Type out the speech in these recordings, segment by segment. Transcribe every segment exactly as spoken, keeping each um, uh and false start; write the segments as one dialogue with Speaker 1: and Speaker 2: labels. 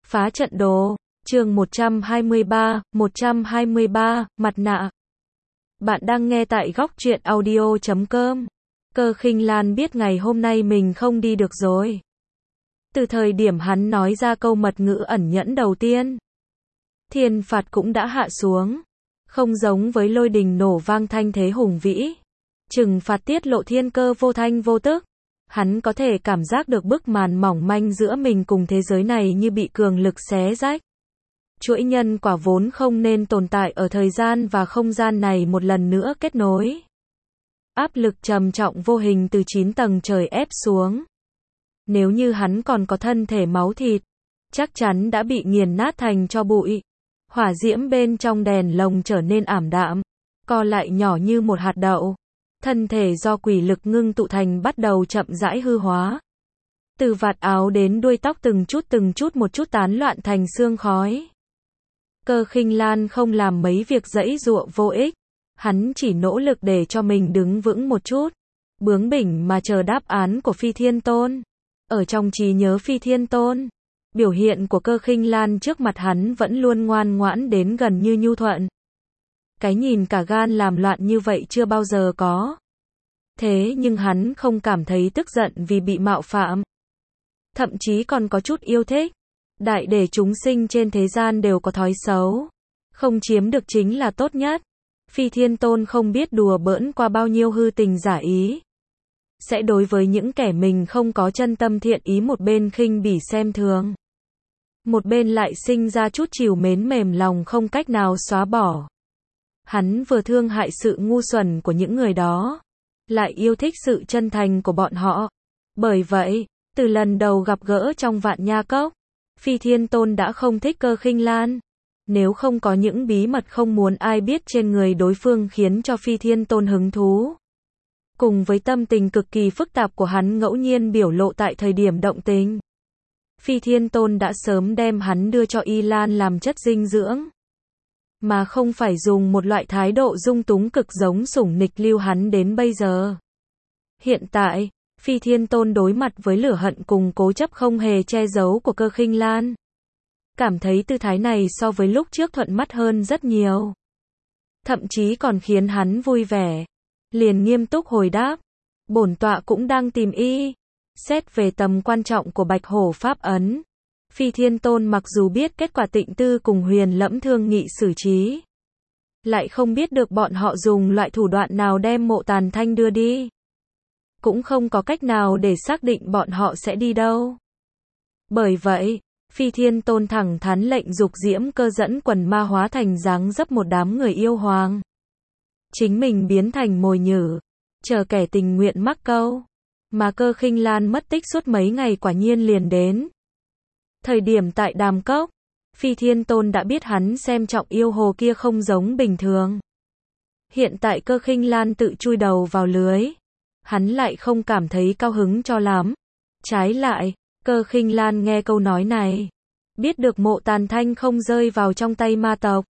Speaker 1: Phá trận đồ, chương một trăm hai mươi ba, một trăm hai mươi ba, mặt nạ. Bạn đang nghe tại góc truyện audio chấm com. Cơ Khinh Lan biết ngày hôm nay mình không đi được rồi. Từ thời điểm hắn nói ra câu mật ngữ ẩn nhẫn đầu tiên, thiên phạt cũng đã hạ xuống. Không giống với lôi đình nổ vang thanh thế hùng vĩ, trừng phạt tiết lộ thiên cơ vô thanh vô tức. Hắn có thể cảm giác được bức màn mỏng manh giữa mình cùng thế giới này như bị cường lực xé rách. Chuỗi nhân quả vốn không nên tồn tại ở thời gian và không gian này một lần nữa kết nối. Áp lực trầm trọng vô hình từ chín tầng trời ép xuống. Nếu như hắn còn có thân thể máu thịt, chắc chắn đã bị nghiền nát thành tro bụi. Hỏa diễm bên trong đèn lồng trở nên ảm đạm, co lại nhỏ như một hạt đậu. Thân thể do quỷ lực ngưng tụ thành bắt đầu chậm rãi hư hóa. Từ vạt áo đến đuôi tóc từng chút từng chút một chút tán loạn thành sương khói. Cơ Khinh Lan không làm mấy việc giãy giụa vô ích. Hắn chỉ nỗ lực để cho mình đứng vững một chút. Bướng bỉnh mà chờ đáp án của Phi Thiên Tôn. Ở trong trí nhớ Phi Thiên Tôn, biểu hiện của Cơ Khinh Lan trước mặt hắn vẫn luôn ngoan ngoãn đến gần như nhu thuận. Cái nhìn cả gan làm loạn như vậy chưa bao giờ có. Thế nhưng hắn không cảm thấy tức giận vì bị mạo phạm. Thậm chí còn có chút yêu thích. Đại để chúng sinh trên thế gian đều có thói xấu. Không chiếm được chính là tốt nhất. Phi Thiên Tôn không biết đùa bỡn qua bao nhiêu hư tình giả ý. Sẽ đối với những kẻ mình không có chân tâm thiện ý một bên khinh bỉ xem thường. Một bên lại sinh ra chút trìu mến mềm lòng không cách nào xóa bỏ. Hắn vừa thương hại sự ngu xuẩn của những người đó, lại yêu thích sự chân thành của bọn họ. Bởi vậy, từ lần đầu gặp gỡ trong Vạn Nha Cốc, Phi Thiên Tôn đã không thích Cơ Khinh Lan. Nếu không có những bí mật không muốn ai biết trên người đối phương khiến cho Phi Thiên Tôn hứng thú. Cùng với tâm tình cực kỳ phức tạp của hắn ngẫu nhiên biểu lộ tại thời điểm động tình, Phi Thiên Tôn đã sớm đem hắn đưa cho Y Lan làm chất dinh dưỡng. Mà không phải dùng một loại thái độ dung túng cực giống sủng nịch lưu hắn đến bây giờ. Hiện tại, Phi Thiên Tôn đối mặt với lửa hận cùng cố chấp không hề che giấu của Cơ Khinh Lan. Cảm thấy tư thái này so với lúc trước thuận mắt hơn rất nhiều. Thậm chí còn khiến hắn vui vẻ. Liền nghiêm túc hồi đáp. Bổn tọa cũng đang tìm y. Xét về tầm quan trọng của Bạch Hổ Pháp Ấn, Phi Thiên Tôn mặc dù biết kết quả Tịnh Tư cùng Huyền Lẫm thương nghị xử trí, lại không biết được bọn họ dùng loại thủ đoạn nào đem Mộ Tàn Thanh đưa đi. Cũng không có cách nào để xác định bọn họ sẽ đi đâu. Bởi vậy, Phi Thiên Tôn thẳng thắn lệnh dục diễm cơ dẫn quần ma hóa thành dáng dấp một đám người yêu hoàng. Chính mình biến thành mồi nhử, chờ kẻ tình nguyện mắc câu. Mà Cơ Khinh Lan mất tích suốt mấy ngày quả nhiên liền đến. Thời điểm tại Đàm Cốc, Phi Thiên Tôn đã biết hắn xem trọng yêu hồ kia không giống bình thường. Hiện tại Cơ Khinh Lan tự chui đầu vào lưới, hắn lại không cảm thấy cao hứng cho lắm. Trái lại, Cơ Khinh Lan nghe câu nói này, biết được Mộ Tàn Thanh không rơi vào trong tay ma tộc,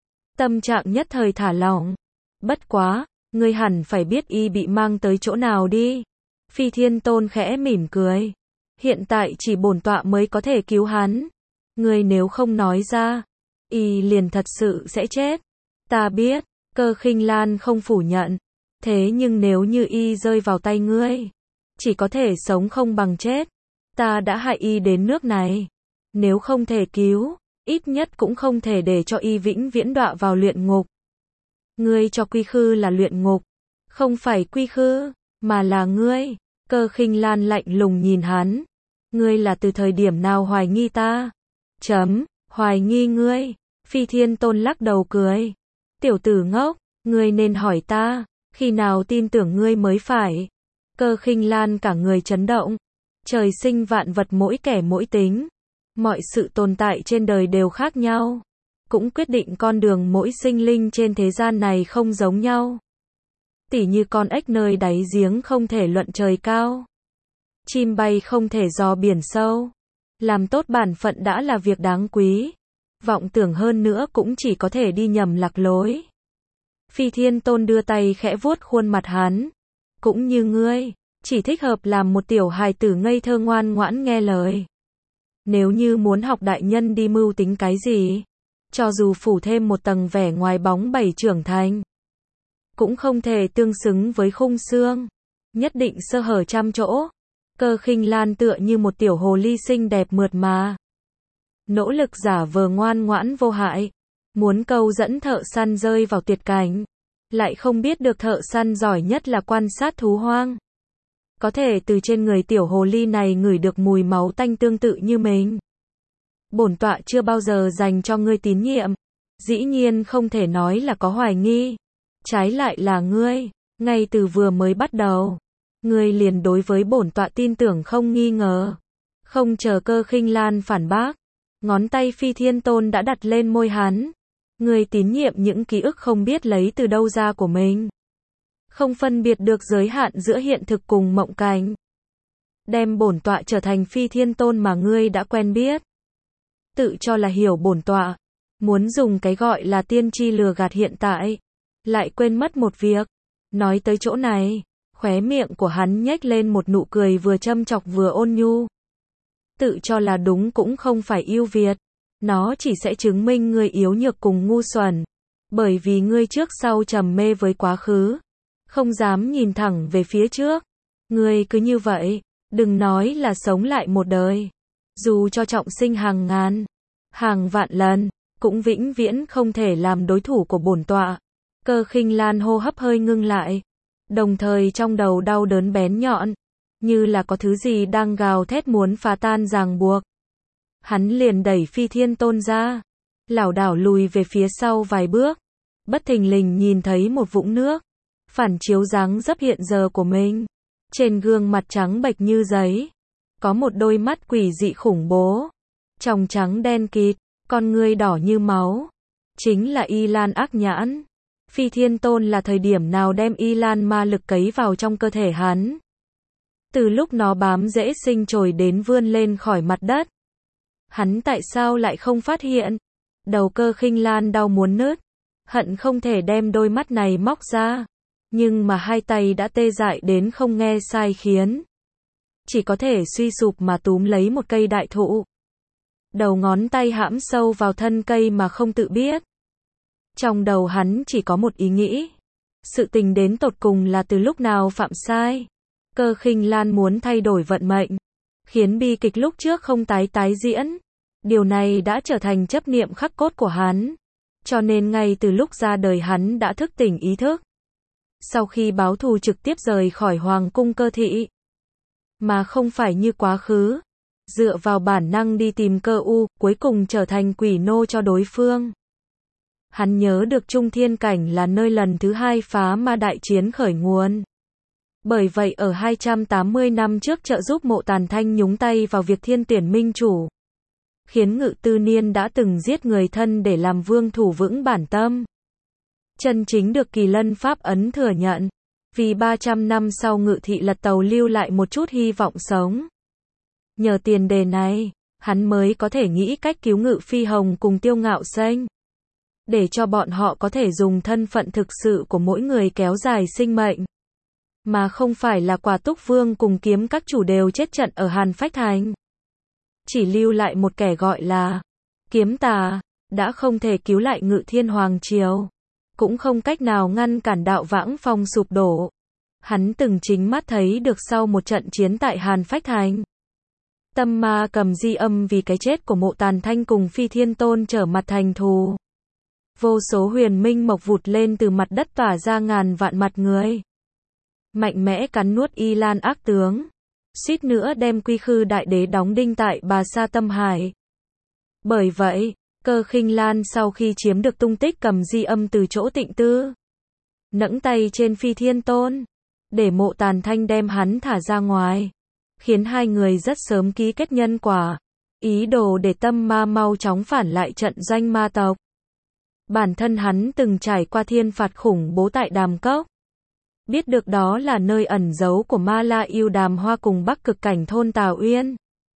Speaker 1: tâm trạng nhất thời thả lỏng. Bất quá, ngươi hẳn phải biết y bị mang tới chỗ nào đi. Phi Thiên Tôn khẽ mỉm cười. Hiện tại chỉ bổn tọa mới có thể cứu hắn. Ngươi nếu không nói ra, y liền thật sự sẽ chết. Ta biết, Cơ Khinh Lan không phủ nhận. Thế nhưng nếu như y rơi vào tay ngươi, chỉ có thể sống không bằng chết. Ta đã hại y đến nước này. Nếu không thể cứu, ít nhất cũng không thể để cho y vĩnh viễn đọa vào luyện ngục. Ngươi cho quy khư là luyện ngục, không phải quy khư, mà là ngươi. Cơ Khinh Lan lạnh lùng nhìn hắn. Ngươi là từ thời điểm nào hoài nghi ta? Chấm, hoài nghi ngươi. Phi Thiên Tôn lắc đầu cười. Tiểu tử ngốc, ngươi nên hỏi ta, khi nào tin tưởng ngươi mới phải. Cơ Khinh Lan cả người chấn động. Trời sinh vạn vật mỗi kẻ mỗi tính. Mọi sự tồn tại trên đời đều khác nhau. Cũng quyết định con đường mỗi sinh linh trên thế gian này không giống nhau. Tỉ như con ếch nơi đáy giếng không thể luận trời cao. Chim bay không thể dò biển sâu. Làm tốt bản phận đã là việc đáng quý. Vọng tưởng hơn nữa cũng chỉ có thể đi nhầm lạc lối. Phi Thiên Tôn đưa tay khẽ vuốt khuôn mặt hắn. Cũng như ngươi, chỉ thích hợp làm một tiểu hài tử ngây thơ ngoan ngoãn nghe lời. Nếu như muốn học đại nhân đi mưu tính cái gì, cho dù phủ thêm một tầng vẻ ngoài bóng bẩy trưởng thành, cũng không thể tương xứng với khung xương, nhất định sơ hở trăm chỗ. Cơ Khinh Lan tựa như một tiểu hồ ly xinh đẹp mượt mà, nỗ lực giả vờ ngoan ngoãn vô hại, muốn câu dẫn thợ săn rơi vào tuyệt cảnh, lại không biết được thợ săn giỏi nhất là quan sát thú hoang. Có thể từ trên người tiểu hồ ly này ngửi được mùi máu tanh tương tự như mình. Bổn tọa chưa bao giờ dành cho ngươi tín nhiệm, dĩ nhiên không thể nói là có hoài nghi. Trái lại là ngươi, ngay từ vừa mới bắt đầu, ngươi liền đối với bổn tọa tin tưởng không nghi ngờ. Không chờ Cơ Khinh Lan phản bác, ngón tay Phi Thiên Tôn đã đặt lên môi hắn. Ngươi tín nhiệm những ký ức không biết lấy từ đâu ra của mình, không phân biệt được giới hạn giữa hiện thực cùng mộng cảnh, đem bổn tọa trở thành Phi Thiên Tôn mà ngươi đã quen biết, tự cho là hiểu bổn tọa, muốn dùng cái gọi là tiên tri lừa gạt hiện tại, lại quên mất một việc. Nói tới chỗ này, khóe miệng của hắn nhếch lên một nụ cười vừa châm chọc vừa ôn nhu. Tự cho là đúng cũng không phải ưu việt, nó chỉ sẽ chứng minh ngươi yếu nhược cùng ngu xuẩn, bởi vì ngươi trước sau trầm mê với quá khứ, không dám nhìn thẳng về phía trước. Ngươi cứ như vậy, đừng nói là sống lại một đời, dù cho trọng sinh hàng ngàn, hàng vạn lần, cũng vĩnh viễn không thể làm đối thủ của bổn tọa. Cơ Khinh Lan hô hấp hơi ngưng lại, đồng thời trong đầu đau đớn bén nhọn, như là có thứ gì đang gào thét muốn phá tan ràng buộc. Hắn liền đẩy Phi Thiên Tôn ra, lảo đảo lùi về phía sau vài bước, bất thình lình nhìn thấy một vũng nước, phản chiếu dáng dấp hiện giờ của mình. Trên gương mặt trắng bệch như giấy, có một đôi mắt quỷ dị khủng bố, tròng trắng đen kịt, con ngươi đỏ như máu, chính là Y Lan ác nhãn. Phi Thiên Tôn là thời điểm nào đem Y Lan ma lực cấy vào trong cơ thể hắn? Từ lúc nó bám rễ sinh trồi đến vươn lên khỏi mặt đất, hắn tại sao lại không phát hiện? Đầu Cơ Khinh Lan đau muốn nứt, hận không thể đem đôi mắt này móc ra, nhưng mà hai tay đã tê dại đến không nghe sai khiến, chỉ có thể suy sụp mà túm lấy một cây đại thụ. Đầu ngón tay hãm sâu vào thân cây mà không tự biết. Trong đầu hắn chỉ có một ý nghĩ, sự tình đến tột cùng là từ lúc nào phạm sai. Cơ Khinh Lan muốn thay đổi vận mệnh, khiến bi kịch lúc trước không tái tái diễn. Điều này đã trở thành chấp niệm khắc cốt của hắn, cho nên ngay từ lúc ra đời hắn đã thức tỉnh ý thức. Sau khi báo thù trực tiếp rời khỏi Hoàng cung Cơ thị, mà không phải như quá khứ, dựa vào bản năng đi tìm Cơ U, cuối cùng trở thành quỷ nô cho đối phương. Hắn nhớ được Trung Thiên Cảnh là nơi lần thứ hai phá ma đại chiến khởi nguồn. Bởi vậy ở hai trăm tám mươi năm trước trợ giúp Mộ Tàn Thanh nhúng tay vào việc thiên tuyển minh chủ, khiến Ngự Tư Niên đã từng giết người thân để làm vương thủ vững bản tâm. Chân chính được Kỳ Lân Pháp ấn thừa nhận, vì ba trăm năm sau Ngự thị lật tàu lưu lại một chút hy vọng sống. Nhờ tiền đề này, hắn mới có thể nghĩ cách cứu Ngự Phi Hồng cùng Tiêu Ngạo Xanh, để cho bọn họ có thể dùng thân phận thực sự của mỗi người kéo dài sinh mệnh, mà không phải là Quả Túc Vương cùng Kiếm các chủ đều chết trận ở Hàn Phách Thành. Chỉ lưu lại một kẻ gọi là Kiếm Tà, đã không thể cứu lại Ngự Thiên Hoàng Triều, cũng không cách nào ngăn cản Đạo Vãng Phong sụp đổ. Hắn từng chính mắt thấy được sau một trận chiến tại Hàn Phách Thành, Tâm Ma Cầm Di Âm vì cái chết của Mộ Tàn Thanh cùng Phi Thiên Tôn trở mặt thành thù. Vô số huyền minh mộc vụt lên từ mặt đất tỏa ra ngàn vạn mặt người, mạnh mẽ cắn nuốt Y Lan ác tướng, suýt nữa đem Quy Khư Đại Đế đóng đinh tại Bà Sa Tâm Hải. Bởi vậy, Cơ Khinh Lan sau khi chiếm được tung tích Cầm Di Âm từ chỗ Tịnh Tư, nẫng tay trên Phi Thiên Tôn, để Mộ Tàn Thanh đem hắn thả ra ngoài, khiến hai người rất sớm ký kết nhân quả, ý đồ để Tâm Ma mau chóng phản lại trận doanh ma tộc. Bản thân hắn từng trải qua thiên phạt khủng bố tại Đàm Cốc, biết được đó là nơi ẩn giấu của Ma La Yêu Đàm Hoa cùng Bắc Cực Cảnh thôn Tào Uyên.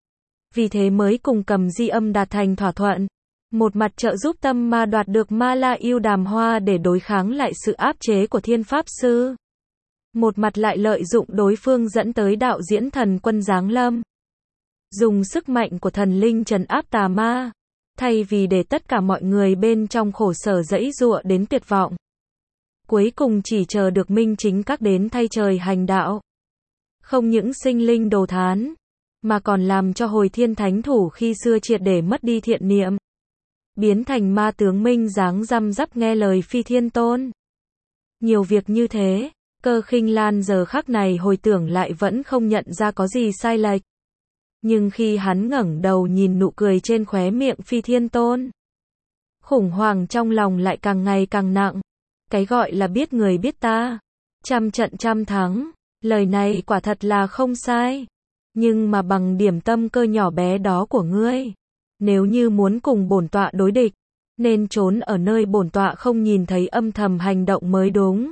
Speaker 1: Vì thế mới cùng Cầm Di Âm đạt thành thỏa thuận, một mặt trợ giúp Tâm Ma đoạt được Ma La Yêu Đàm Hoa để đối kháng lại sự áp chế của Thiên Pháp Sư, một mặt lại lợi dụng đối phương dẫn tới Đạo Diễn Thần Quân giáng lâm. dùng sức mạnh của thần linh trấn áp tà ma, thay vì để tất cả mọi người bên trong khổ sở giãy giụa đến tuyệt vọng. Cuối cùng chỉ chờ được minh chính các đến thay trời hành đạo. Không những sinh linh đồ thán, mà còn làm cho hồi thiên thánh thủ khi xưa triệt để mất đi thiện niệm, biến thành ma tướng minh dáng răm rắp nghe lời Phi Thiên Tôn. Nhiều việc như thế, Cơ Khinh Lan giờ khắc này hồi tưởng lại vẫn không nhận ra có gì sai lệch. Nhưng khi hắn ngẩng đầu nhìn nụ cười trên khóe miệng Phi Thiên Tôn, khủng hoảng trong lòng lại càng ngày càng nặng. Cái gọi là biết người biết ta, trăm trận trăm thắng, lời này quả thật là không sai. Nhưng mà bằng điểm tâm cơ nhỏ bé đó của ngươi, nếu như muốn cùng bổn tọa đối địch, nên trốn ở nơi bổn tọa không nhìn thấy âm thầm hành động mới đúng.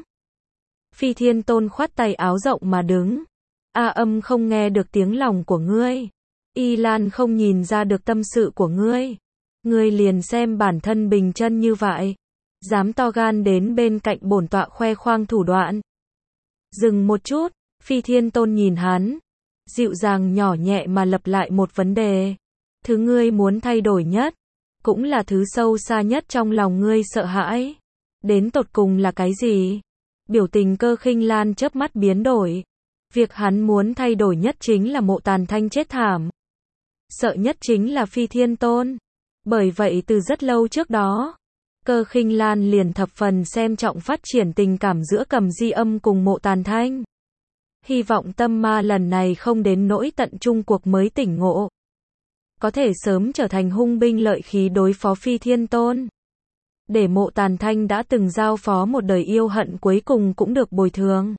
Speaker 1: Phi Thiên Tôn khoát tay áo rộng mà đứng. A Âm không nghe được tiếng lòng của ngươi. Y Lan không nhìn ra được tâm sự của ngươi. Ngươi liền xem bản thân bình chân như vậy, dám to gan đến bên cạnh bổn tọa khoe khoang thủ đoạn. Dừng một chút, Phi Thiên Tôn nhìn hắn, dịu dàng nhỏ nhẹ mà lặp lại một vấn đề. Thứ ngươi muốn thay đổi nhất, cũng là thứ sâu xa nhất trong lòng ngươi sợ hãi. Đến tột cùng là cái gì? Biểu tình Cơ Khinh Lan chớp mắt biến đổi. Việc hắn muốn thay đổi nhất chính là Mộ Tàn Thanh chết thảm. Sợ nhất chính là Phi Thiên Tôn. Bởi vậy từ rất lâu trước đó, Cơ Khinh Lan liền thập phần xem trọng phát triển tình cảm giữa Cầm Di Âm cùng Mộ Tàn Thanh. Hy vọng tâm ma lần này không đến nỗi tận chung cuộc mới tỉnh ngộ, có thể sớm trở thành hung binh lợi khí đối phó Phi Thiên Tôn. Để Mộ Tàn Thanh đã từng giao phó một đời yêu hận cuối cùng cũng được bồi thường.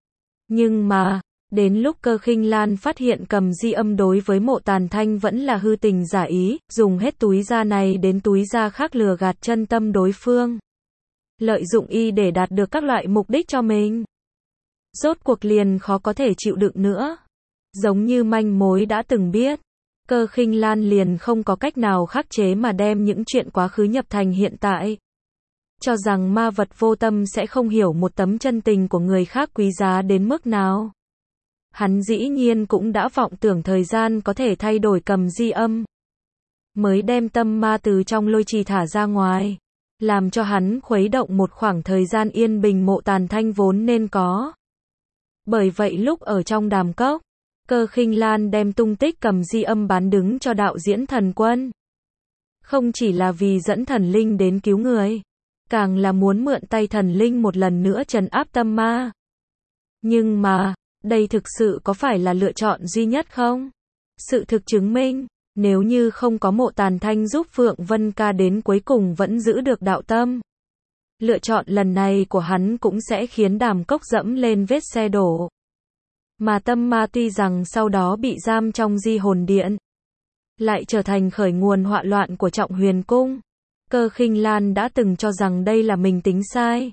Speaker 1: Nhưng mà, đến lúc Cơ Khinh Lan phát hiện Cầm Di Âm đối với Mộ Tàn Thanh vẫn là hư tình giả ý, dùng hết túi da này đến túi da khác lừa gạt chân tâm đối phương, lợi dụng y để đạt được các loại mục đích cho mình. Rốt cuộc liền khó có thể chịu đựng nữa. Giống như manh mối đã từng biết, Cơ Khinh Lan liền không có cách nào khắc chế mà đem những chuyện quá khứ nhập thành hiện tại. Cho rằng ma vật vô tâm sẽ không hiểu một tấm chân tình của người khác quý giá đến mức nào. Hắn dĩ nhiên cũng đã vọng tưởng thời gian có thể thay đổi Cầm Di Âm, mới đem tâm ma từ trong lôi trì thả ra ngoài, làm cho hắn khuấy động một khoảng thời gian yên bình Mộ Tàn Thanh vốn nên có. Bởi vậy lúc ở trong đàm cốc, Cơ Khinh Lan đem tung tích Cầm Di Âm bán đứng cho đạo diễn Thần Quân. Không chỉ là vì dẫn thần linh đến cứu người, càng là muốn mượn tay thần linh một lần nữa trấn áp tâm ma. Nhưng mà, đây thực sự có phải là lựa chọn duy nhất không? Sự thực chứng minh, nếu như không có Mộ Tàn Thanh giúp Phượng Vân Ca đến cuối cùng vẫn giữ được đạo tâm, lựa chọn lần này của hắn cũng sẽ khiến đàm cốc dẫm lên vết xe đổ. Mà tâm ma tuy rằng sau đó bị giam trong di hồn điện, lại trở thành khởi nguồn họa loạn của Trọng Huyền Cung. Cơ Khinh Lan đã từng cho rằng đây là mình tính sai.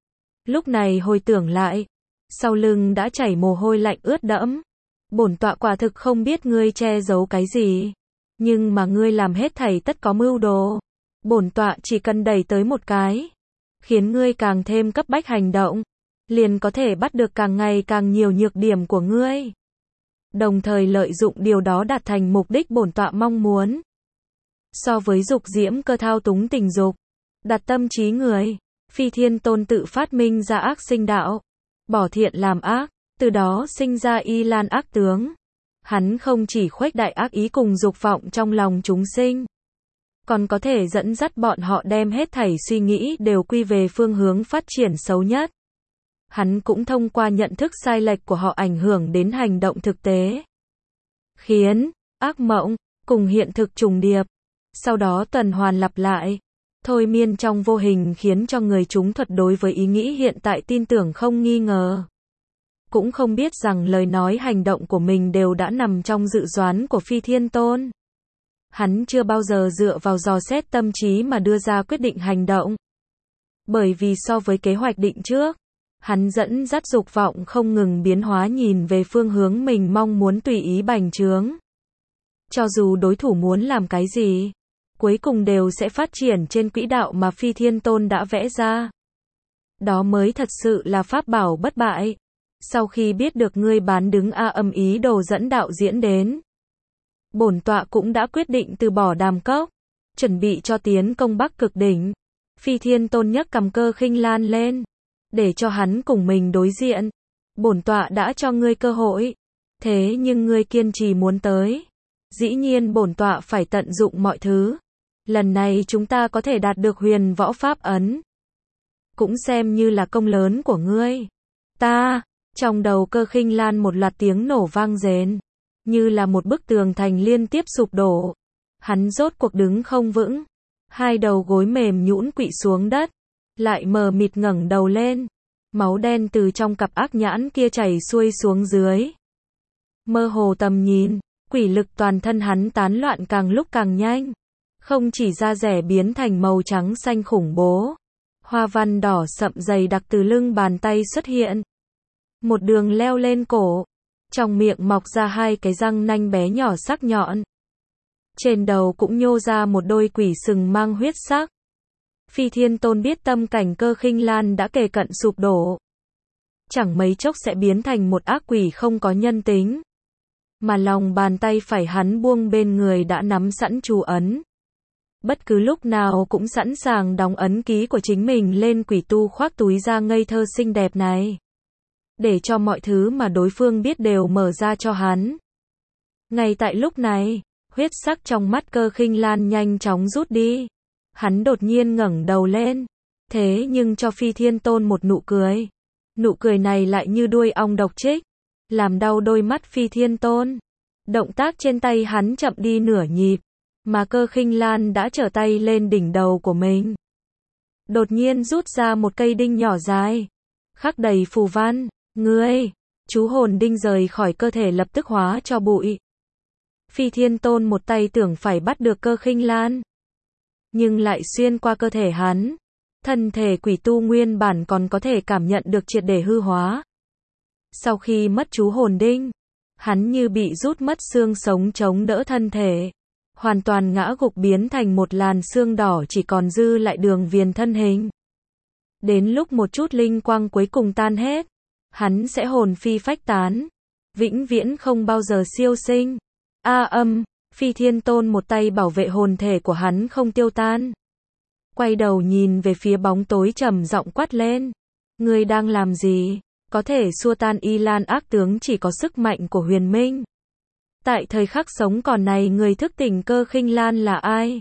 Speaker 1: Lúc này hồi tưởng lại, sau lưng đã chảy mồ hôi lạnh ướt đẫm. Bổn tọa quả thực không biết ngươi che giấu cái gì, nhưng mà ngươi làm hết thảy tất có mưu đồ. Bổn tọa chỉ cần đẩy tới một cái, khiến ngươi càng thêm cấp bách hành động, liền có thể bắt được càng ngày càng nhiều nhược điểm của ngươi, đồng thời lợi dụng điều đó đạt thành mục đích bổn tọa mong muốn. So với dục diễm cơ thao túng tình dục, đặt tâm trí người, Phi Thiên Tôn tự phát minh ra ác sinh đạo, bỏ thiện làm ác, từ đó sinh ra Y Lan ác tướng. Hắn không chỉ khuếch đại ác ý cùng dục vọng trong lòng chúng sinh, còn có thể dẫn dắt bọn họ đem hết thảy suy nghĩ đều quy về phương hướng phát triển xấu nhất. Hắn cũng thông qua nhận thức sai lệch của họ ảnh hưởng đến hành động thực tế, khiến ác mộng cùng hiện thực trùng điệp, sau đó tuần hoàn lặp lại, thôi miên trong vô hình khiến cho người chúng thuật đối với ý nghĩ hiện tại tin tưởng không nghi ngờ. Cũng không biết rằng lời nói hành động của mình đều đã nằm trong dự đoán của Phi Thiên Tôn. Hắn chưa bao giờ dựa vào dò xét tâm trí mà đưa ra quyết định hành động. Bởi vì so với kế hoạch định trước, hắn dẫn dắt dục vọng không ngừng biến hóa nhìn về phương hướng mình mong muốn tùy ý bành trướng. Cho dù đối thủ muốn làm cái gì, cuối cùng đều sẽ phát triển trên quỹ đạo mà Phi Thiên Tôn đã vẽ ra. Đó mới thật sự là pháp bảo bất bại. Sau khi biết được ngươi bán đứng A Âm ý đồ dẫn đạo diễn đến, bổn tọa cũng đã quyết định từ bỏ Đàm Cốc, chuẩn bị cho tiến công Bắc Cực đỉnh. Phi Thiên Tôn nhấc cầm Cơ Khinh Lan lên, để cho hắn cùng mình đối diện. Bổn tọa đã cho ngươi cơ hội, thế nhưng ngươi kiên trì muốn tới. Dĩ nhiên bổn tọa phải tận dụng mọi thứ. Lần này chúng ta có thể đạt được huyền võ pháp ấn, cũng xem như là công lớn của ngươi. Ta, trong đầu Cơ Khinh Lan một loạt tiếng nổ vang rền, như là một bức tường thành liên tiếp sụp đổ. Hắn rốt cuộc đứng không vững, hai đầu gối mềm nhũn quỵ xuống đất, lại mờ mịt ngẩng đầu lên. Máu đen từ trong cặp ác nhãn kia chảy xuôi xuống dưới. Mơ hồ tầm nhìn, quỷ lực toàn thân hắn tán loạn càng lúc càng nhanh. Không chỉ da rẻ biến thành màu trắng xanh khủng bố, hoa văn đỏ sậm dày đặc từ lưng bàn tay xuất hiện. Một đường leo lên cổ, trong miệng mọc ra hai cái răng nanh bé nhỏ sắc nhọn. Trên đầu cũng nhô ra một đôi quỷ sừng mang huyết sắc. Phi Thiên Tôn biết tâm cảnh Cơ Khinh Lan đã kề cận sụp đổ. Chẳng mấy chốc sẽ biến thành một ác quỷ không có nhân tính. Mà lòng bàn tay phải hắn buông bên người đã nắm sẵn chú ấn. Bất cứ lúc nào cũng sẵn sàng đóng ấn ký của chính mình lên quỷ tu khoác túi da ngây thơ xinh đẹp này. Để cho mọi thứ mà đối phương biết đều mở ra cho hắn. Ngay tại lúc này, huyết sắc trong mắt Cơ Khinh Lan nhanh chóng rút đi. Hắn đột nhiên ngẩng đầu lên, thế nhưng cho Phi Thiên Tôn một nụ cười. Nụ cười này lại như đuôi ong độc trích, làm đau đôi mắt Phi Thiên Tôn. Động tác trên tay hắn chậm đi nửa nhịp, mà Cơ Khinh Lan đã trở tay lên đỉnh đầu của mình. Đột nhiên rút ra một cây đinh nhỏ dài, khắc đầy phù văn. Ngươi, chú hồn đinh rời khỏi cơ thể lập tức hóa cho bụi. Phi Thiên Tôn một tay tưởng phải bắt được Cơ Khinh Lan, nhưng lại xuyên qua cơ thể hắn. Thân thể quỷ tu nguyên bản còn có thể cảm nhận được triệt để hư hóa. Sau khi mất chú hồn đinh, hắn như bị rút mất xương sống chống đỡ thân thể, hoàn toàn ngã gục biến thành một làn xương đỏ, chỉ còn dư lại đường viền thân hình. Đến lúc một chút linh quang cuối cùng tan hết, hắn sẽ hồn phi phách tán, vĩnh viễn không bao giờ siêu sinh. A âm, Phi Thiên Tôn một tay bảo vệ hồn thể của hắn không tiêu tan. Quay đầu nhìn về phía bóng tối trầm giọng quát lên. Ngươi đang làm gì? Có thể xua tan Y Lan ác tướng chỉ có sức mạnh của huyền minh. Tại thời khắc sống còn này người thức tỉnh Cơ Khinh Lan là ai?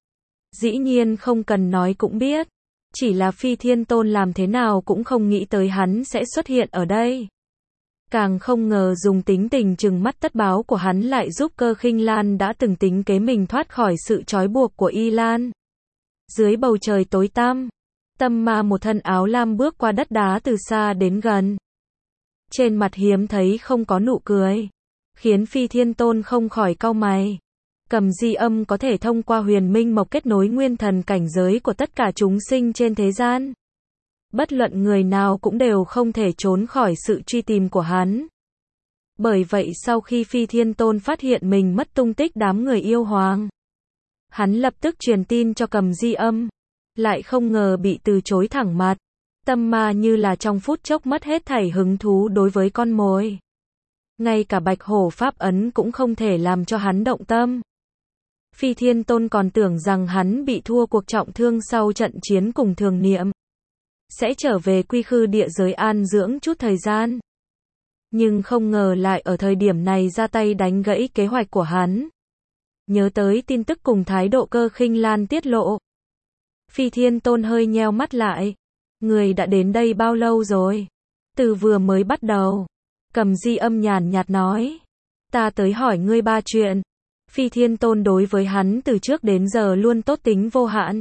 Speaker 1: Dĩ nhiên không cần nói cũng biết. Chỉ là Phi Thiên Tôn làm thế nào cũng không nghĩ tới hắn sẽ xuất hiện ở đây. Càng không ngờ dùng tính tình trừng mắt tất báo của hắn lại giúp Cơ Khinh Lan đã từng tính kế mình thoát khỏi sự trói buộc của Y Lan. Dưới bầu trời tối tăm, Tâm Ma một thân áo lam bước qua đất đá từ xa đến gần. Trên mặt hiếm thấy không có nụ cười, khiến Phi Thiên Tôn không khỏi cau mày. Cầm Di Âm có thể thông qua huyền minh mộc kết nối nguyên thần cảnh giới của tất cả chúng sinh trên thế gian. Bất luận người nào cũng đều không thể trốn khỏi sự truy tìm của hắn. Bởi vậy sau khi Phi Thiên Tôn phát hiện mình mất tung tích đám người yêu hoàng, hắn lập tức truyền tin cho Cầm Di Âm, lại không ngờ bị từ chối thẳng mặt. Tâm Ma như là trong phút chốc mất hết thảy hứng thú đối với con mồi. Ngay cả Bạch Hổ pháp ấn cũng không thể làm cho hắn động tâm. Phi Thiên Tôn còn tưởng rằng hắn bị thua cuộc trọng thương sau trận chiến cùng Thường Niệm, sẽ trở về quy khư địa giới an dưỡng chút thời gian. Nhưng không ngờ lại ở thời điểm này ra tay đánh gãy kế hoạch của hắn. Nhớ tới tin tức cùng thái độ Cơ Khinh Lan tiết lộ, Phi Thiên Tôn hơi nheo mắt lại. Người đã đến đây bao lâu rồi? Từ vừa mới bắt đầu. Cầm Di Âm nhàn nhạt nói. Ta tới hỏi ngươi ba chuyện. Phi Thiên Tôn đối với hắn từ trước đến giờ luôn tốt tính vô hạn.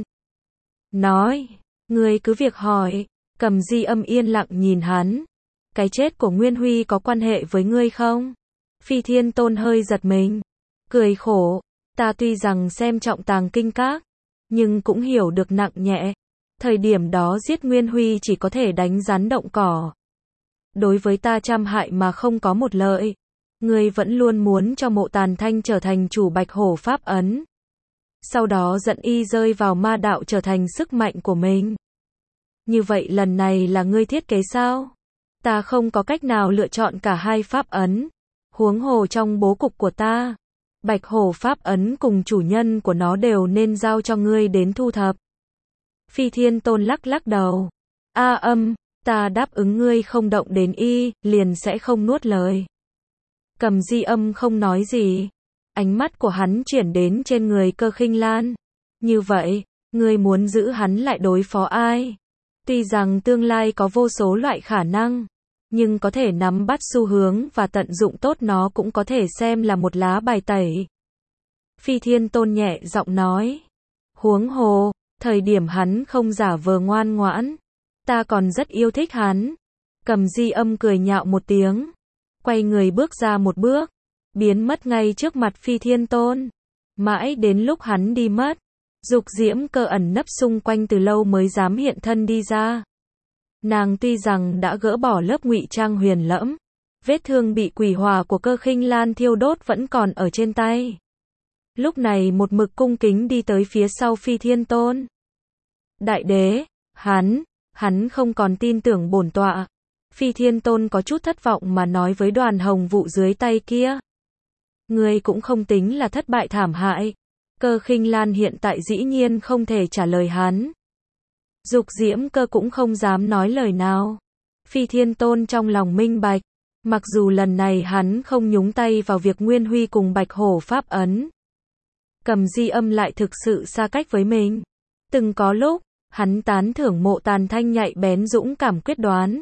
Speaker 1: Nói, ngươi cứ việc hỏi. Cầm Di Âm yên lặng nhìn hắn. Cái chết của Nguyên Huy có quan hệ với ngươi không? Phi Thiên Tôn hơi giật mình, cười khổ. Ta tuy rằng xem trọng Tàng Kinh Các, nhưng cũng hiểu được nặng nhẹ. Thời điểm đó giết Nguyên Huy chỉ có thể đánh rắn động cỏ. Đối với ta trăm hại mà không có một lợi. Ngươi vẫn luôn muốn cho Mộ Tàn Thanh trở thành chủ Bạch Hổ pháp ấn. Sau đó dẫn y rơi vào ma đạo trở thành sức mạnh của mình. Như vậy lần này là ngươi thiết kế sao? Ta không có cách nào lựa chọn cả hai pháp ấn. Huống hồ trong bố cục của ta, Bạch hổ pháp ấn cùng chủ nhân của nó đều nên giao cho ngươi đến thu thập. Phi Thiên Tôn lắc lắc đầu. A âm, ta đáp ứng ngươi không động đến y, liền sẽ không nuốt lời. Cầm Di Âm không nói gì. Ánh mắt của hắn chuyển đến trên người Cơ Khinh Lan. Như vậy, ngươi muốn giữ hắn lại đối phó ai? Tuy rằng tương lai có vô số loại khả năng, nhưng có thể nắm bắt xu hướng và tận dụng tốt nó cũng có thể xem là một lá bài tẩy. Phi Thiên Tôn nhẹ giọng nói. Huống hồ, thời điểm hắn không giả vờ ngoan ngoãn, ta còn rất yêu thích hắn. Cầm Di Âm cười nhạo một tiếng, quay người bước ra một bước, biến mất ngay trước mặt Phi Thiên Tôn. Mãi đến lúc hắn đi mất, Dục Diễm Cơ ẩn nấp xung quanh từ lâu mới dám hiện thân đi ra. Nàng tuy rằng đã gỡ bỏ lớp ngụy trang huyền lẫm, vết thương bị quỷ hỏa của Cơ Khinh Lan thiêu đốt vẫn còn ở trên tay. Lúc này một mực cung kính đi tới phía sau Phi Thiên Tôn. Đại đế, hắn, hắn không còn tin tưởng bổn tọa. Phi Thiên Tôn có chút thất vọng mà nói với Đoàn Hồng Vụ dưới tay kia. Ngươi cũng không tính là thất bại thảm hại. Cơ Khinh Lan hiện tại dĩ nhiên không thể trả lời hắn. Dục Diễm Cơ cũng không dám nói lời nào. Phi Thiên Tôn trong lòng minh bạch, mặc dù lần này hắn không nhúng tay vào việc Nguyên Huy cùng Bạch Hổ pháp ấn, Cầm Di Âm lại thực sự xa cách với mình. Từng có lúc, hắn tán thưởng Mộ Tàn Thanh nhạy bén dũng cảm quyết đoán.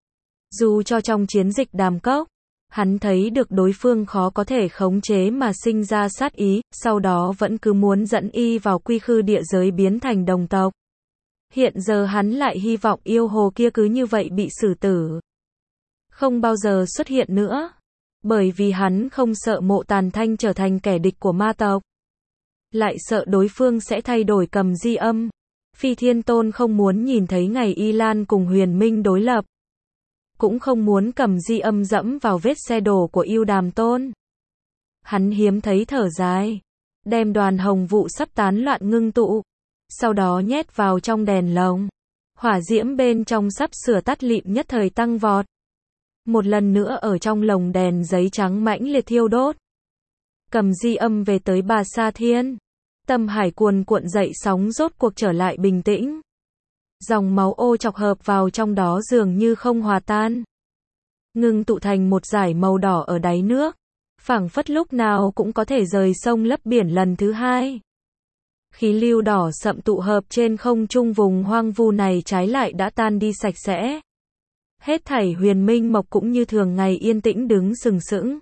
Speaker 1: Dù cho trong chiến dịch Đàm Cốc, hắn thấy được đối phương khó có thể khống chế mà sinh ra sát ý, sau đó vẫn cứ muốn dẫn y vào quy khư địa giới biến thành đồng tộc. Hiện giờ hắn lại hy vọng yêu hồ kia cứ như vậy bị xử tử, không bao giờ xuất hiện nữa. Bởi vì hắn không sợ Mộ Tàn Thanh trở thành kẻ địch của ma tộc, lại sợ đối phương sẽ thay đổi Cầm Di Âm. Phi Thiên Tôn không muốn nhìn thấy ngày Y Lan cùng Huyền Minh đối lập, cũng không muốn Cầm Di Âm dẫm vào vết xe đổ của Yêu Đàm Tôn. Hắn hiếm thấy thở dài, đem Đoàn Hồng Vụ sắp tán loạn ngưng tụ, sau đó nhét vào trong đèn lồng. Hỏa diễm bên trong sắp sửa tắt lịm nhất thời tăng vọt. Một lần nữa ở trong lồng đèn giấy trắng mãnh liệt thiêu đốt. Cầm Di Âm về tới Bà Sa Thiên. Tâm hải cuồn cuộn dậy sóng rốt cuộc trở lại bình tĩnh. Dòng máu ô chọc hợp vào trong đó dường như không hòa tan, ngưng tụ thành một dải màu đỏ ở đáy nước, phảng phất lúc nào cũng có thể rời sông lấp biển lần thứ hai. Khí lưu đỏ sậm tụ hợp trên không trung vùng hoang vu này trái lại đã tan đi sạch sẽ. Hết thảy huyền minh mộc cũng như thường ngày yên tĩnh đứng sừng sững.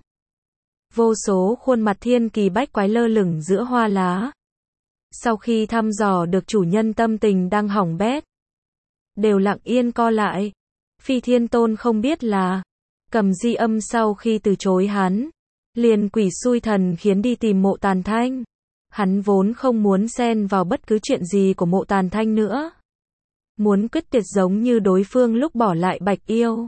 Speaker 1: Vô số khuôn mặt thiên kỳ bách quái lơ lửng giữa hoa lá. Sau khi thăm dò được chủ nhân tâm tình đang hỏng bét, đều lặng yên co lại. Phi Thiên Tôn không biết là, Cầm Di Âm sau khi từ chối hắn, liền quỷ xui thần khiến đi tìm Mộ Tàn Thanh. Hắn vốn không muốn xen vào bất cứ chuyện gì của Mộ Tàn Thanh nữa. Muốn quyết tuyệt giống như đối phương lúc bỏ lại Bạch Yêu.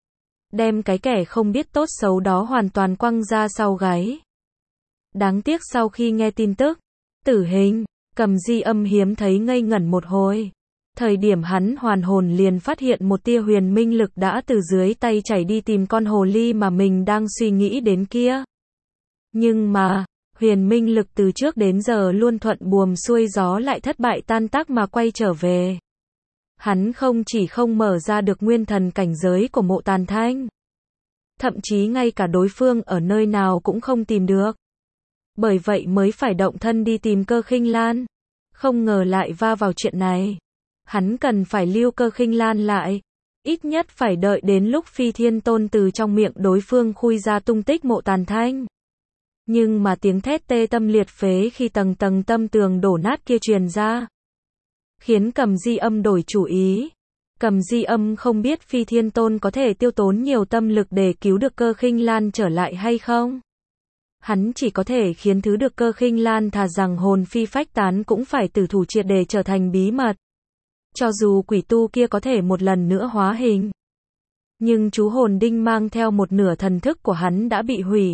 Speaker 1: Đem cái kẻ không biết tốt xấu đó hoàn toàn quăng ra sau gáy. Đáng tiếc sau khi nghe tin tức tử hình, Cầm Di Âm hiếm thấy ngây ngẩn một hồi. Thời điểm hắn hoàn hồn liền phát hiện một tia huyền minh lực đã từ dưới tay chảy đi tìm con hồ ly mà mình đang suy nghĩ đến kia. Nhưng mà, huyền minh lực từ trước đến giờ luôn thuận buồm xuôi gió lại thất bại tan tác mà quay trở về. Hắn không chỉ không mở ra được nguyên thần cảnh giới của Mộ Tàn Thanh, thậm chí ngay cả đối phương ở nơi nào cũng không tìm được. Bởi vậy mới phải động thân đi tìm Cơ Khinh Lan. Không ngờ lại va vào chuyện này. Hắn cần phải lưu Cơ Khinh Lan lại. Ít nhất phải đợi đến lúc Phi Thiên Tôn từ trong miệng đối phương khui ra tung tích Mộ Tàn Thanh. Nhưng mà tiếng thét tê tâm liệt phế khi tầng tầng tâm tường đổ nát kia truyền ra, khiến Cầm Di Âm đổi chủ ý. Cầm Di Âm không biết Phi Thiên Tôn có thể tiêu tốn nhiều tâm lực để cứu được Cơ Khinh Lan trở lại hay không. Hắn chỉ có thể khiến thứ được Cơ Khinh Lan thà rằng hồn phi phách tán cũng phải tử thủ triệt để trở thành bí mật. Cho dù quỷ tu kia có thể một lần nữa hóa hình, nhưng chú hồn đinh mang theo một nửa thần thức của hắn đã bị hủy.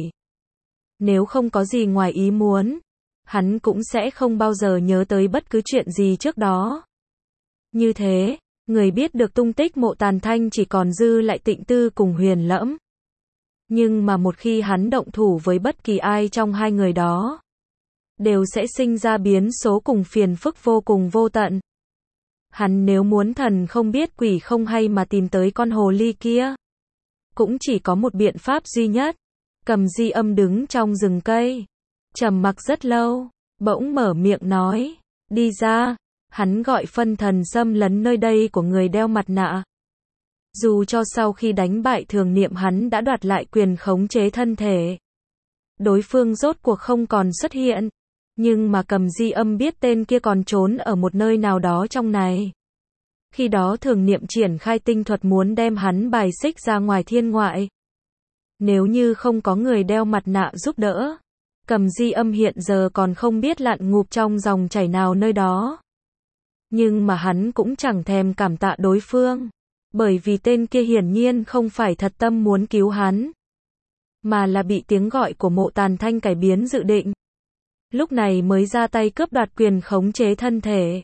Speaker 1: Nếu không có gì ngoài ý muốn, hắn cũng sẽ không bao giờ nhớ tới bất cứ chuyện gì trước đó. Như thế, người biết được tung tích Mộ Tàn Thanh chỉ còn dư lại Tịnh Tư cùng Huyền Lẫm. Nhưng mà một khi hắn động thủ với bất kỳ ai trong hai người đó, đều sẽ sinh ra biến số cùng phiền phức vô cùng vô tận. Hắn nếu muốn thần không biết quỷ không hay mà tìm tới con hồ ly kia, cũng chỉ có một biện pháp duy nhất. Cầm Di Âm đứng trong rừng cây, trầm mặc rất lâu, bỗng mở miệng nói, đi ra. Hắn gọi phân thần xâm lấn nơi đây của người đeo mặt nạ. Dù cho sau khi đánh bại Thường Niệm hắn đã đoạt lại quyền khống chế thân thể, đối phương rốt cuộc không còn xuất hiện, nhưng mà Cầm Di Âm biết tên kia còn trốn ở một nơi nào đó trong này. Khi đó Thường Niệm triển khai tinh thuật muốn đem hắn bài xích ra ngoài thiên ngoại. Nếu như không có người đeo mặt nạ giúp đỡ, Cầm Di Âm hiện giờ còn không biết lặn ngụp trong dòng chảy nào nơi đó. Nhưng mà hắn cũng chẳng thèm cảm tạ đối phương, bởi vì tên kia hiển nhiên không phải thật tâm muốn cứu hắn, mà là bị tiếng gọi của Mộ Tàn Thanh cải biến dự định. Lúc này mới ra tay cướp đoạt quyền khống chế thân thể,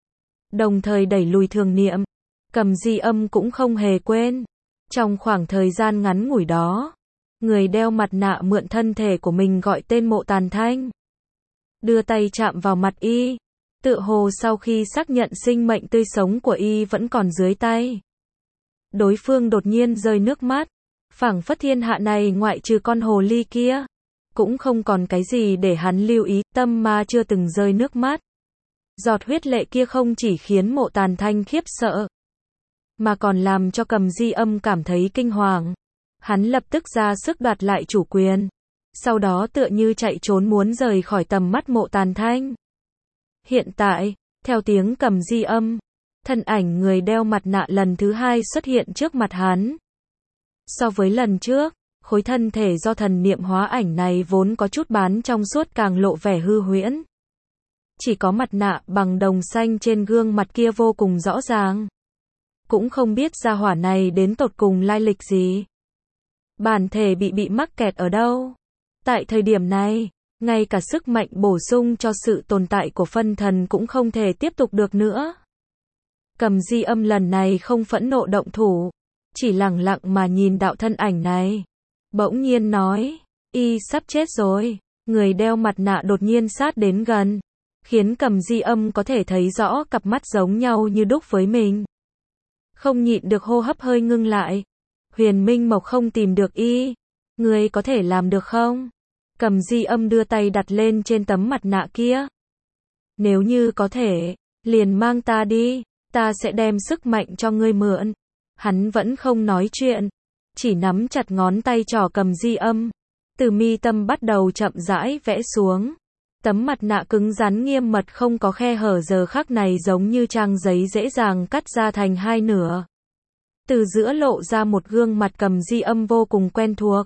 Speaker 1: đồng thời đẩy lùi Thường Niệm. Cầm Di Âm cũng không hề quên, trong khoảng thời gian ngắn ngủi đó, người đeo mặt nạ mượn thân thể của mình gọi tên Mộ Tàn Thanh, đưa tay chạm vào mặt y, tựa hồ sau khi xác nhận sinh mệnh tươi sống của y vẫn còn dưới tay. Đối phương đột nhiên rơi nước mắt, phảng phất thiên hạ này ngoại trừ con hồ ly kia, cũng không còn cái gì để hắn lưu ý. Tâm ma chưa từng rơi nước mắt. Giọt huyết lệ kia không chỉ khiến Mộ Tàn Thanh khiếp sợ, mà còn làm cho Cầm Di Âm cảm thấy kinh hoàng. Hắn lập tức ra sức đoạt lại chủ quyền, sau đó tựa như chạy trốn muốn rời khỏi tầm mắt Mộ Tàn Thanh. Hiện tại, theo tiếng Cầm Di Âm, thân ảnh người đeo mặt nạ lần thứ hai xuất hiện trước mặt hắn. So với lần trước, khối thân thể do thần niệm hóa ảnh này vốn có chút bán trong suốt càng lộ vẻ hư huyễn. Chỉ có mặt nạ bằng đồng xanh trên gương mặt kia vô cùng rõ ràng. Cũng không biết gia hỏa này đến tột cùng lai lịch gì. Bản thể bị bị mắc kẹt ở đâu. Tại thời điểm này, ngay cả sức mạnh bổ sung cho sự tồn tại của phân thần cũng không thể tiếp tục được nữa. Cầm Di Âm lần này không phẫn nộ động thủ, chỉ lẳng lặng mà nhìn đạo thân ảnh này. Bỗng nhiên nói, y sắp chết rồi. Người đeo mặt nạ đột nhiên sát đến gần, khiến Cầm Di Âm có thể thấy rõ cặp mắt giống nhau như đúc với mình. Không nhịn được hô hấp hơi ngưng lại. Huyền Minh Mộc không tìm được y. Ngươi có thể làm được không? Cầm Di Âm đưa tay đặt lên trên tấm mặt nạ kia. Nếu như có thể, liền mang ta đi, ta sẽ đem sức mạnh cho ngươi mượn. Hắn vẫn không nói chuyện, chỉ nắm chặt ngón tay trỏ Cầm Di Âm. Từ mi tâm bắt đầu chậm rãi vẽ xuống. Tấm mặt nạ cứng rắn nghiêm mật không có khe hở giờ khắc này giống như trang giấy dễ dàng cắt ra thành hai nửa. Từ giữa lộ ra một gương mặt Cầm Di Âm vô cùng quen thuộc.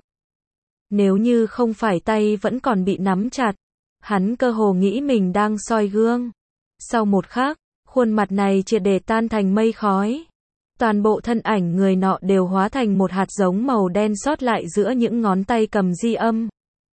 Speaker 1: Nếu như không phải tay vẫn còn bị nắm chặt, hắn cơ hồ nghĩ mình đang soi gương. Sau một khắc, khuôn mặt này triệt để tan thành mây khói. Toàn bộ thân ảnh người nọ đều hóa thành một hạt giống màu đen sót lại giữa những ngón tay Cầm Di Âm.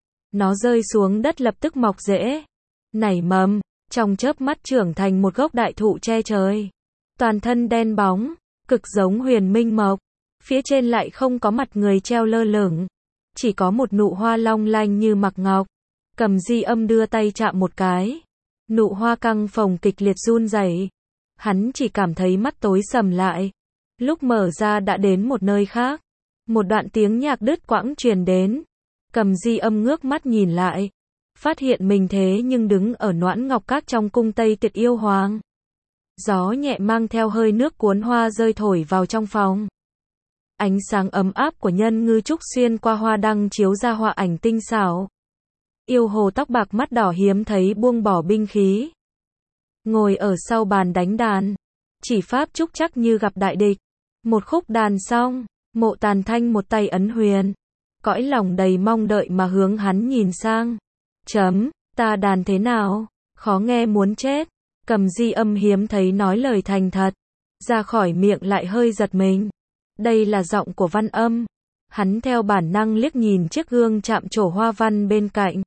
Speaker 1: Nó rơi xuống đất lập tức mọc rễ, nảy mầm, trong chớp mắt trưởng thành một gốc đại thụ che trời. Toàn thân đen bóng, cực giống Huyền Minh Mộc. Phía trên lại không có mặt người treo lơ lửng, chỉ có một nụ hoa long lanh như mặc ngọc. Cầm Di Âm đưa tay chạm một cái, nụ hoa căng phồng kịch liệt run rẩy. Hắn chỉ cảm thấy mắt tối sầm lại. Lúc mở ra đã đến một nơi khác. Một đoạn tiếng nhạc đứt quãng truyền đến. Cầm Di Âm ngước mắt nhìn lại, phát hiện mình thế nhưng đứng ở Noãn Ngọc Các trong cung Tây Tiệt Yêu Hoàng. Gió nhẹ mang theo hơi nước cuốn hoa rơi thổi vào trong phòng. Ánh sáng ấm áp của nhân ngư trúc xuyên qua hoa đăng chiếu ra họa ảnh tinh xảo. Yêu hồ tóc bạc mắt đỏ hiếm thấy buông bỏ binh khí, ngồi ở sau bàn đánh đàn, chỉ pháp trúc chắc như gặp đại địch. Một khúc đàn xong, Mộ Tàn Thanh một tay ấn huyền, cõi lòng đầy mong đợi mà hướng hắn nhìn sang. Chấm, ta đàn thế nào? Khó nghe muốn chết. Cầm Di Âm hiếm thấy nói lời thành thật, ra khỏi miệng lại hơi giật mình. Đây là giọng của Văn Âm. Hắn theo bản năng liếc nhìn chiếc gương chạm trổ hoa văn bên cạnh.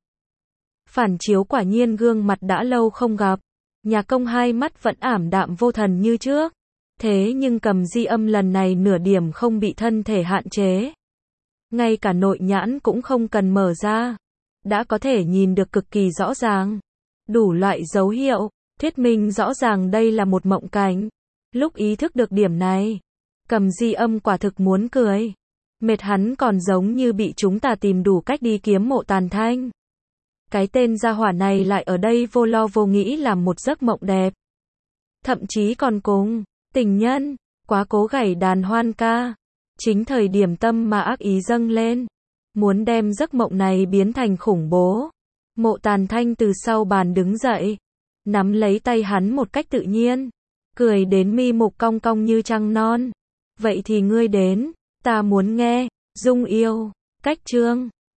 Speaker 1: Phản chiếu quả nhiên gương mặt đã lâu không gặp. Nhà công hai mắt vẫn ảm đạm vô thần như trước. Thế nhưng Cầm Di Âm lần này nửa điểm không bị thân thể hạn chế. ngay cả nội nhãn cũng không cần mở ra. Đã có thể nhìn được cực kỳ rõ ràng. Đủ loại dấu hiệu, thuyết minh rõ ràng đây là một mộng cảnh. Lúc ý thức được điểm này, Cầm Di Âm quả thực muốn cười. Mệt hắn còn giống như bị chúng ta tìm đủ cách đi kiếm Mộ Tàn Thanh. Cái tên gia hỏa này lại ở đây vô lo vô nghĩ làm một giấc mộng đẹp. Thậm chí còn cùng tình nhân, quá cố gảy đàn hoan ca. Chính thời điểm tâm mà ác ý dâng lên, muốn đem giấc mộng này biến thành khủng bố. Mộ Tàn Thanh từ sau bàn đứng dậy, nắm lấy tay hắn một cách tự nhiên, cười đến mi mục cong cong như trăng non. Vậy thì ngươi đến, ta muốn nghe. Dung yêu, cách chương